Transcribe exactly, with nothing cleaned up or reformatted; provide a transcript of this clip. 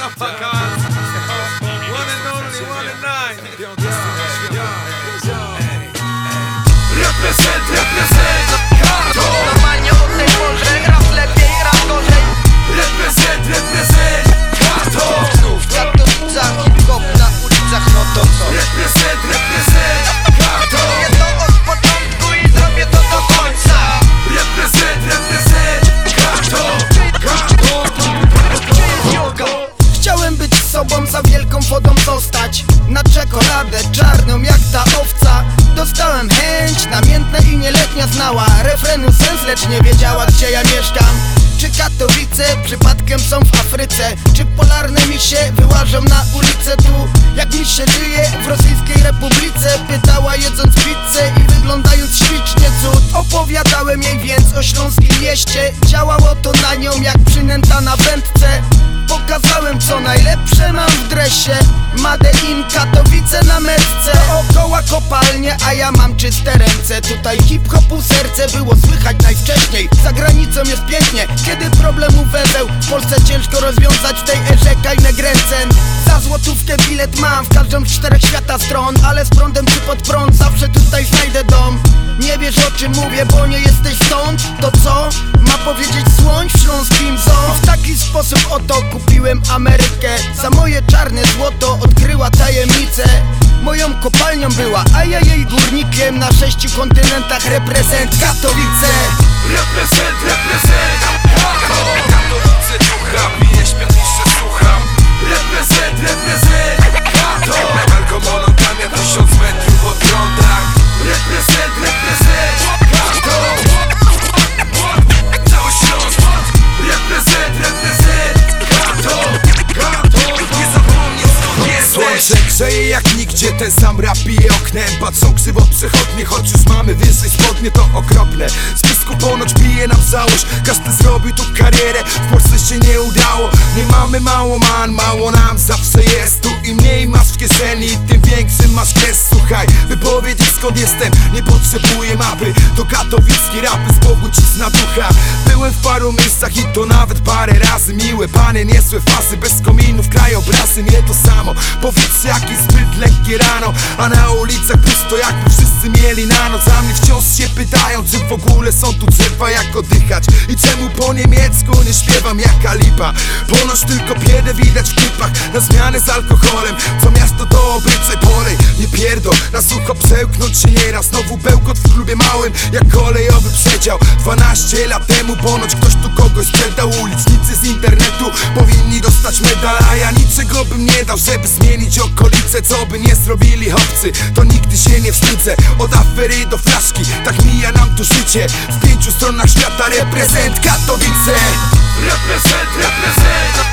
One and only, one and nine. Represent, represent, Kato. Normalnie o tej porze raz lepiej, raz gorzej. Represent, represent, Kato. Znów w Katowicach, hip-hop na ulicach, no to co? Represent, represent, Kato. Nie to od początku i zrobię to do końca. Represent, represent, Kato. Kato. Chciałem być sobą, za wielką wodą zostać. Na czekoladę czarną jak ta owca. Dostałem chęć, namiętna i nieletnia znała refrenu sens, lecz nie wiedziała, gdzie ja mieszkam. Czy Katowice przypadkiem są w Afryce? Czy polarne misie wyłażą na ulicę tu? Jak mi się żyje w Rosyjskiej Republice? Pytała jedząc pizzę i wyglądając ślicznie cud. Opowiadałem jej więc o śląskim mieście. Działało to na nią jak przynęta na wędce. Pokazałem co najlepsze mam w dresie. Made in Katowice na metce. Dookoła kopalnie, a ja mam czyste ręce. Tutaj hip-hopu serce było słychać najwcześniej. Za granicą jest pięknie, kiedy problemu węzeł w Polsce ciężko rozwiązać w tej erze kajnek ręcen. Za złotówkę bilet mam w każdą z czterech świata stron. Ale z prądem czy pod prąd zawsze tutaj znajdę dom. Nie wiesz o czym mówię, bo nie jesteś stąd. To co? Ma powiedzieć słoń w śląskim zoo. W taki sposób oto kupiłem Amerykę. Za moje czarne złoto odkryła tajemnicę. Moją kopalnią była, a ja jej górnikiem. Na sześciu kontynentach reprezent Katowice. Represent, represent, Kato. Katowice ducha, piję, śpię, niższe słucham. Represent, represent, Kato. Narkomonogamia, tysiąc metrów od prądach. Represent, represent, Kato. Cały Śląsk. Represent, represent, Kato. Kato. Nie zapomnij skąd jesteś. Słońce grzeje jak nigdzie, ten sam rap bije oknem. Patrzą krzywo przechodnie, choć już mamy wyżej spodnie, to okropne. Z pysku ponoć bije nam założ, każdy zrobił tu karierę, w Polsce się nie udało. Nie mamy mało man, mało nam zawsze jest. Tu im mniej masz w kieszeni, tym większy masz gest. Słuchaj, by powiedzieć skąd jestem, nie potrzebuję mapy. To katowicki rapy z Bogu cisna ducha. Byłem w paru miejscach i to nawet parę razy. Miłe panie, niesłe fasy, bez kominów, krajobrazy, nie to samo. Powietrze jakieś zbyt lekkie rano, a na ulicach pusto jakby wszyscy mieli na noc. A mnie wciąż się pytają, czy w ogóle są tu drzewa, jak oddychać. I czemu po niemiecku nie śpiewam jaka lipa. Ponoć tylko biedę widać w klipach, na zmianę z alkoholem. Co miasto to obyczaj, polej, nie pierdol. Na sucho przełknąć się nieraz, znowu bełkot w klubie małym, jak kolejowy przedział. Dwanaście lat temu ponoć ktoś tu kogoś sprzedał. Ulicznicy z internetu powinni dostać medal, a ja niczego bym nie dał, żeby zmienić okolice. Co by nie zrobili chłopcy, to nigdy się nie wstydzę. Od afery do flaszki, tak mija nam tu życie. W pięciu stronach świata reprezent Katowice. Represent, represent,